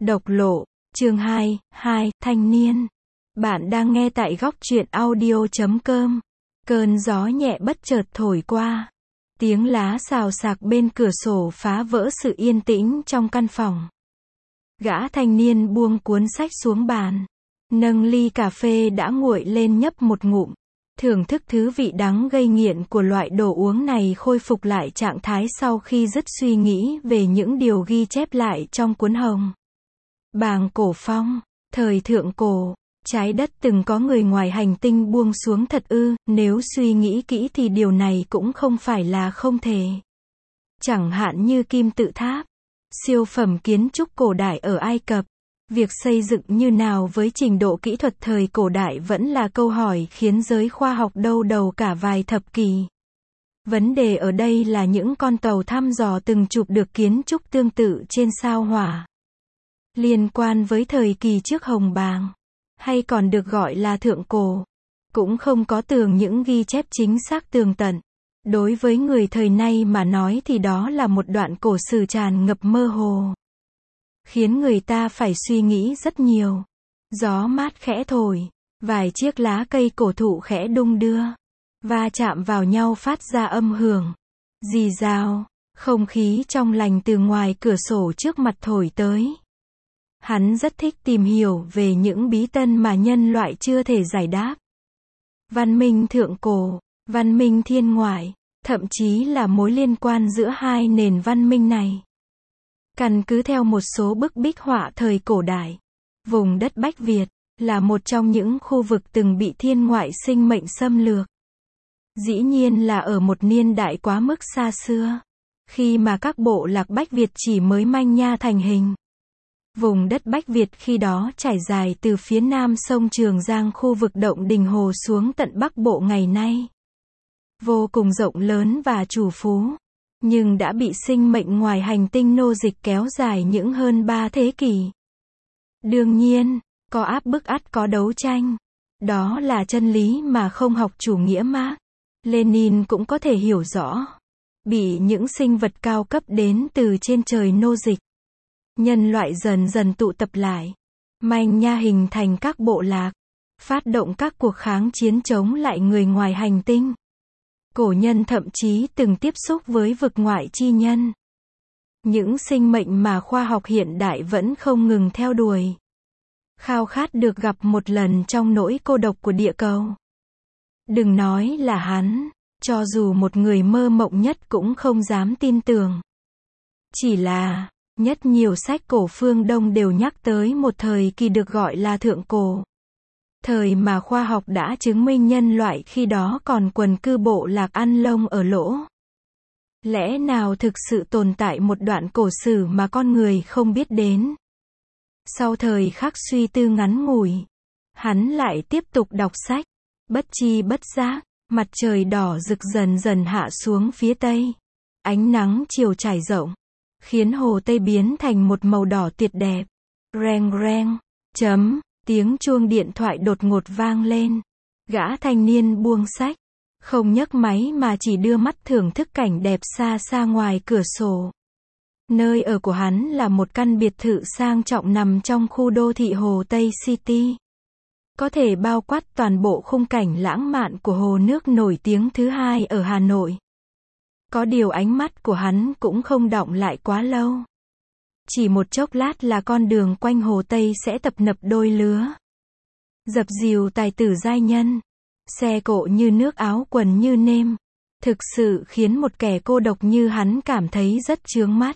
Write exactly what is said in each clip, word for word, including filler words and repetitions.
Độc lộ, chương hai, hai, thanh niên. Bạn đang nghe tại góc truyện audio chấm com. Cơn gió nhẹ bất chợt thổi qua. Tiếng lá xào xạc bên cửa sổ phá vỡ sự yên tĩnh trong căn phòng. Gã thanh niên buông cuốn sách xuống bàn. Nâng ly cà phê đã nguội lên nhấp một ngụm. Thưởng thức thứ vị đắng gây nghiện của loại đồ uống này, khôi phục lại trạng thái sau khi dứt suy nghĩ về những điều ghi chép lại trong cuốn hồng bàng cổ phong. Thời thượng cổ, trái đất từng có người ngoài hành tinh buông xuống thật ư? Nếu suy nghĩ kỹ thì điều này cũng không phải là không thể. Chẳng hạn như kim tự tháp, siêu phẩm kiến trúc cổ đại ở Ai Cập. Việc xây dựng như nào với trình độ kỹ thuật thời cổ đại vẫn là câu hỏi khiến giới khoa học đau đầu cả vài thập kỷ. Vấn đề ở đây là những con tàu thăm dò từng chụp được kiến trúc tương tự trên sao Hỏa, liên quan với thời kỳ trước hồng bàng, hay còn được gọi là thượng cổ, cũng không có tường những ghi chép chính xác tường tận. Đối với người thời nay mà nói thì đó là một đoạn cổ sử tràn ngập mơ hồ, khiến người ta phải suy nghĩ rất nhiều. Gió mát khẽ thổi, vài chiếc lá cây cổ thụ khẽ đung đưa, va chạm vào nhau phát ra âm hưởng rì rào. Không khí trong lành từ ngoài cửa sổ trước mặt thổi tới. Hắn rất thích tìm hiểu về những bí tân mà nhân loại chưa thể giải đáp. Văn minh thượng cổ, văn minh thiên ngoại, thậm chí là mối liên quan giữa hai nền văn minh này. Căn cứ theo một số bức bích họa thời cổ đại, vùng đất Bách Việt là một trong những khu vực từng bị thiên ngoại sinh mệnh xâm lược. Dĩ nhiên là ở một niên đại quá mức xa xưa, khi mà các bộ lạc Bách Việt chỉ mới manh nha thành hình. Vùng đất Bách Việt khi đó trải dài từ phía nam sông Trường Giang, khu vực Động Đình Hồ xuống tận Bắc Bộ ngày nay. Vô cùng rộng lớn và trù phú, nhưng đã bị sinh mệnh ngoài hành tinh nô dịch kéo dài những hơn ba thế kỷ. Đương nhiên, có áp bức ắt có đấu tranh. Đó là chân lý mà không học chủ nghĩa Mác Lênin cũng có thể hiểu rõ. Bị những sinh vật cao cấp đến từ trên trời nô dịch, nhân loại dần dần tụ tập lại, manh nha hình thành các bộ lạc, phát động các cuộc kháng chiến chống lại người ngoài hành tinh. Cổ nhân thậm chí từng tiếp xúc với vực ngoại chi nhân, những sinh mệnh mà khoa học hiện đại vẫn không ngừng theo đuổi, khao khát được gặp một lần trong nỗi cô độc của địa cầu. Đừng nói là hắn, cho dù một người mơ mộng nhất cũng không dám tin tưởng. Chỉ là, nhất nhiều sách cổ phương Đông đều nhắc tới một thời kỳ được gọi là thượng cổ. Thời mà khoa học đã chứng minh nhân loại khi đó còn quần cư bộ lạc ăn lông ở lỗ. Lẽ nào thực sự tồn tại một đoạn cổ sử mà con người không biết đến? Sau thời khắc suy tư ngắn ngủi, hắn lại tiếp tục đọc sách. Bất chi bất giác, mặt trời đỏ rực dần dần hạ xuống phía tây. Ánh nắng chiều trải rộng, khiến hồ Tây biến thành một màu đỏ tuyệt đẹp. Reng reng, chấm, tiếng chuông điện thoại đột ngột vang lên. Gã thanh niên buông sách, không nhấc máy mà chỉ đưa mắt thưởng thức cảnh đẹp xa xa ngoài cửa sổ. Nơi ở của hắn là một căn biệt thự sang trọng nằm trong khu đô thị Hồ Tây City. Có thể bao quát toàn bộ khung cảnh lãng mạn của hồ nước nổi tiếng thứ hai ở Hà Nội. Có điều ánh mắt của hắn cũng không đọng lại quá lâu. Chỉ một chốc lát là con đường quanh hồ Tây sẽ tập nập đôi lứa. Dập dìu tài tử giai nhân. Xe cộ như nước, áo quần như nêm. Thực sự khiến một kẻ cô độc như hắn cảm thấy rất chướng mắt.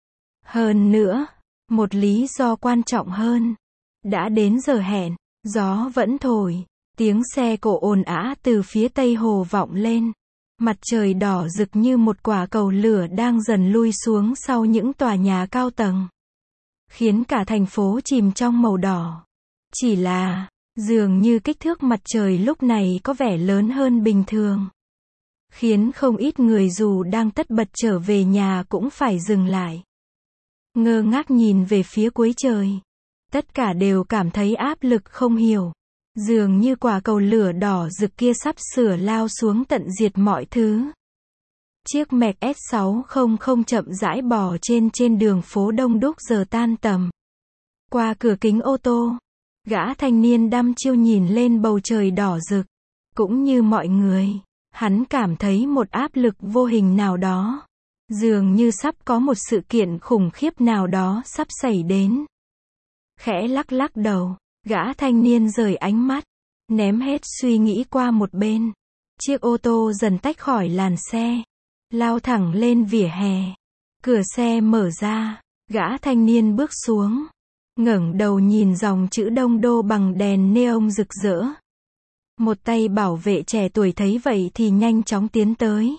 Hơn nữa, một lý do quan trọng hơn. Đã đến giờ hẹn, gió vẫn thổi, tiếng xe cộ ồn ào từ phía tây hồ vọng lên. Mặt trời đỏ rực như một quả cầu lửa đang dần lui xuống sau những tòa nhà cao tầng, khiến cả thành phố chìm trong màu đỏ. Chỉ là, dường như kích thước mặt trời lúc này có vẻ lớn hơn bình thường, khiến không ít người dù đang tất bật trở về nhà cũng phải dừng lại, ngơ ngác nhìn về phía cuối trời. Tất cả đều cảm thấy áp lực không hiểu. Dường như quả cầu lửa đỏ rực kia sắp sửa lao xuống tận diệt mọi thứ. Chiếc Merc S sáu trăm chậm rãi bò trên trên đường phố đông đúc giờ tan tầm. Qua cửa kính ô tô, gã thanh niên đăm chiêu nhìn lên bầu trời đỏ rực. Cũng như mọi người, hắn cảm thấy một áp lực vô hình nào đó. Dường như sắp có một sự kiện khủng khiếp nào đó sắp xảy đến. Khẽ lắc lắc đầu, gã thanh niên rời ánh mắt, ném hết suy nghĩ qua một bên. Chiếc ô tô dần tách khỏi làn xe, lao thẳng lên vỉa hè. Cửa xe mở ra, gã thanh niên bước xuống, ngẩng đầu nhìn dòng chữ Đông Đô bằng đèn neon rực rỡ. Một tay bảo vệ trẻ tuổi thấy vậy thì nhanh chóng tiến tới.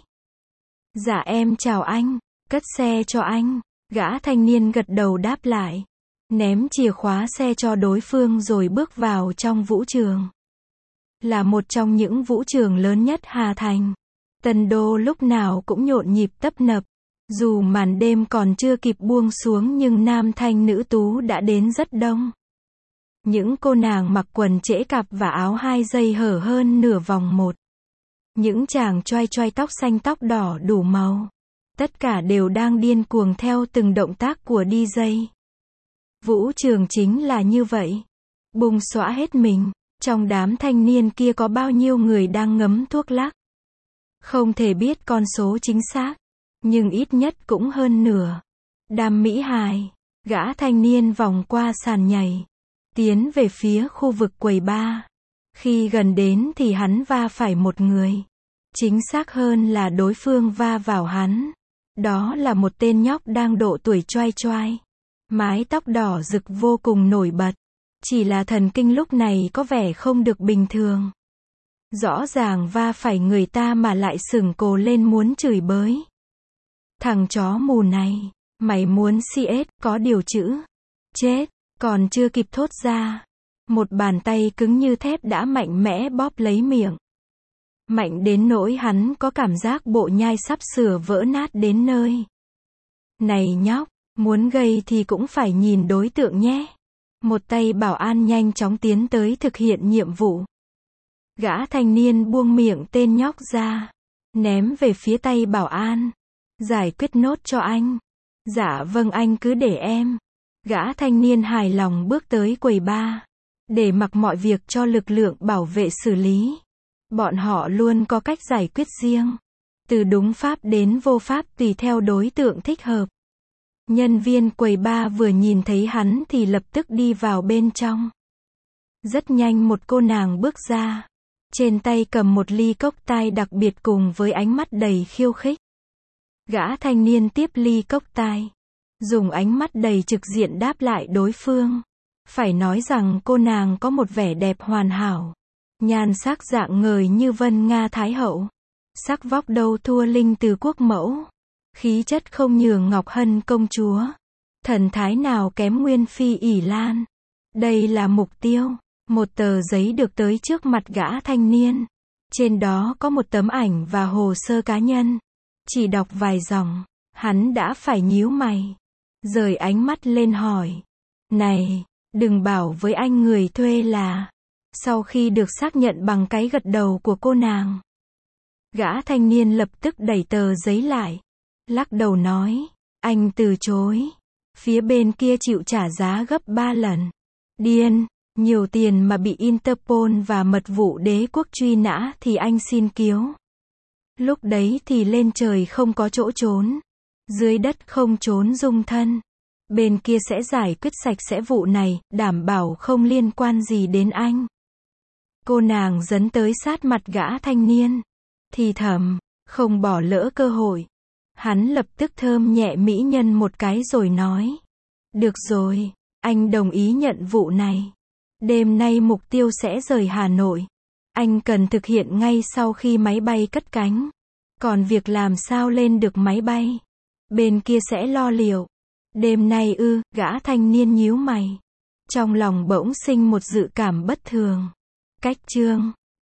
Dạ em chào anh, cất xe cho anh. Gã thanh niên gật đầu đáp lại, ném chìa khóa xe cho đối phương rồi bước vào trong vũ trường. Là một trong những vũ trường lớn nhất Hà Thành, Tân Đô lúc nào cũng nhộn nhịp tấp nập. Dù màn đêm còn chưa kịp buông xuống nhưng nam thanh nữ tú đã đến rất đông. Những cô nàng mặc quần trễ cạp và áo hai dây hở hơn nửa vòng một. Những chàng choai choai tóc xanh tóc đỏ đủ màu. Tất cả đều đang điên cuồng theo từng động tác của đi jây. Vũ trường chính là như vậy. Bùng xõa hết mình. Trong đám thanh niên kia có bao nhiêu người đang ngấm thuốc lắc. Không thể biết con số chính xác, nhưng ít nhất cũng hơn nửa. Đám mỹ hài, gã thanh niên vòng qua sàn nhảy, tiến về phía khu vực quầy bar. Khi gần đến thì hắn va phải một người. Chính xác hơn là đối phương va vào hắn. Đó là một tên nhóc đang độ tuổi choai choai. Mái tóc đỏ rực vô cùng nổi bật. Chỉ là thần kinh lúc này có vẻ không được bình thường. Rõ ràng va phải người ta mà lại sửng cồ lên muốn chửi bới. Thằng chó mù này, mày muốn xê ét, có điều chữ. Chết, còn chưa kịp thốt ra. Một bàn tay cứng như thép đã mạnh mẽ bóp lấy miệng. Mạnh đến nỗi hắn có cảm giác bộ nhai sắp sửa vỡ nát đến nơi. Này nhóc, muốn gây thì cũng phải nhìn đối tượng nhé. Một tay bảo an nhanh chóng tiến tới thực hiện nhiệm vụ. Gã thanh niên buông miệng tên nhóc ra, ném về phía tay bảo an. Giải quyết nốt cho anh. Dạ vâng anh cứ để em. Gã thanh niên hài lòng bước tới quầy bar, để mặc mọi việc cho lực lượng bảo vệ xử lý. Bọn họ luôn có cách giải quyết riêng. Từ đúng pháp đến vô pháp tùy theo đối tượng thích hợp. Nhân viên quầy bar vừa nhìn thấy hắn thì lập tức đi vào bên trong. Rất nhanh một cô nàng bước ra. Trên tay cầm một ly cocktail đặc biệt cùng với ánh mắt đầy khiêu khích. Gã thanh niên tiếp ly cocktail, dùng ánh mắt đầy trực diện đáp lại đối phương. Phải nói rằng cô nàng có một vẻ đẹp hoàn hảo. Nhan sắc dạng ngời như Vân Nga Thái Hậu. Sắc vóc đâu thua Linh Từ Quốc Mẫu. Khí chất không nhường Ngọc Hân công chúa. Thần thái nào kém Nguyên Phi ỷ Lan. Đây là mục tiêu. Một tờ giấy được tới trước mặt gã thanh niên. Trên đó có một tấm ảnh và hồ sơ cá nhân. Chỉ đọc vài dòng, hắn đã phải nhíu mày. Rời ánh mắt lên hỏi. Này, đừng bảo với anh người thuê là. Sau khi được xác nhận bằng cái gật đầu của cô nàng, gã thanh niên lập tức đẩy tờ giấy lại. Lắc đầu nói. Anh từ chối. Phía bên kia chịu trả giá gấp ba lần. Điên, nhiều tiền mà bị Interpol và mật vụ đế quốc truy nã thì anh xin cứu. Lúc đấy thì lên trời không có chỗ trốn. Dưới đất không trốn dung thân. Bên kia sẽ giải quyết sạch sẽ vụ này, đảm bảo không liên quan gì đến anh. Cô nàng dấn tới sát mặt gã thanh niên. Thì thầm, không bỏ lỡ cơ hội. Hắn lập tức thơm nhẹ mỹ nhân một cái rồi nói. Được rồi, anh đồng ý nhận vụ này. Đêm nay mục tiêu sẽ rời Hà Nội. Anh cần thực hiện ngay sau khi máy bay cất cánh. Còn việc làm sao lên được máy bay, bên kia sẽ lo liệu. Đêm nay ư, gã thanh niên nhíu mày. Trong lòng bỗng sinh một dự cảm bất thường. Cách chương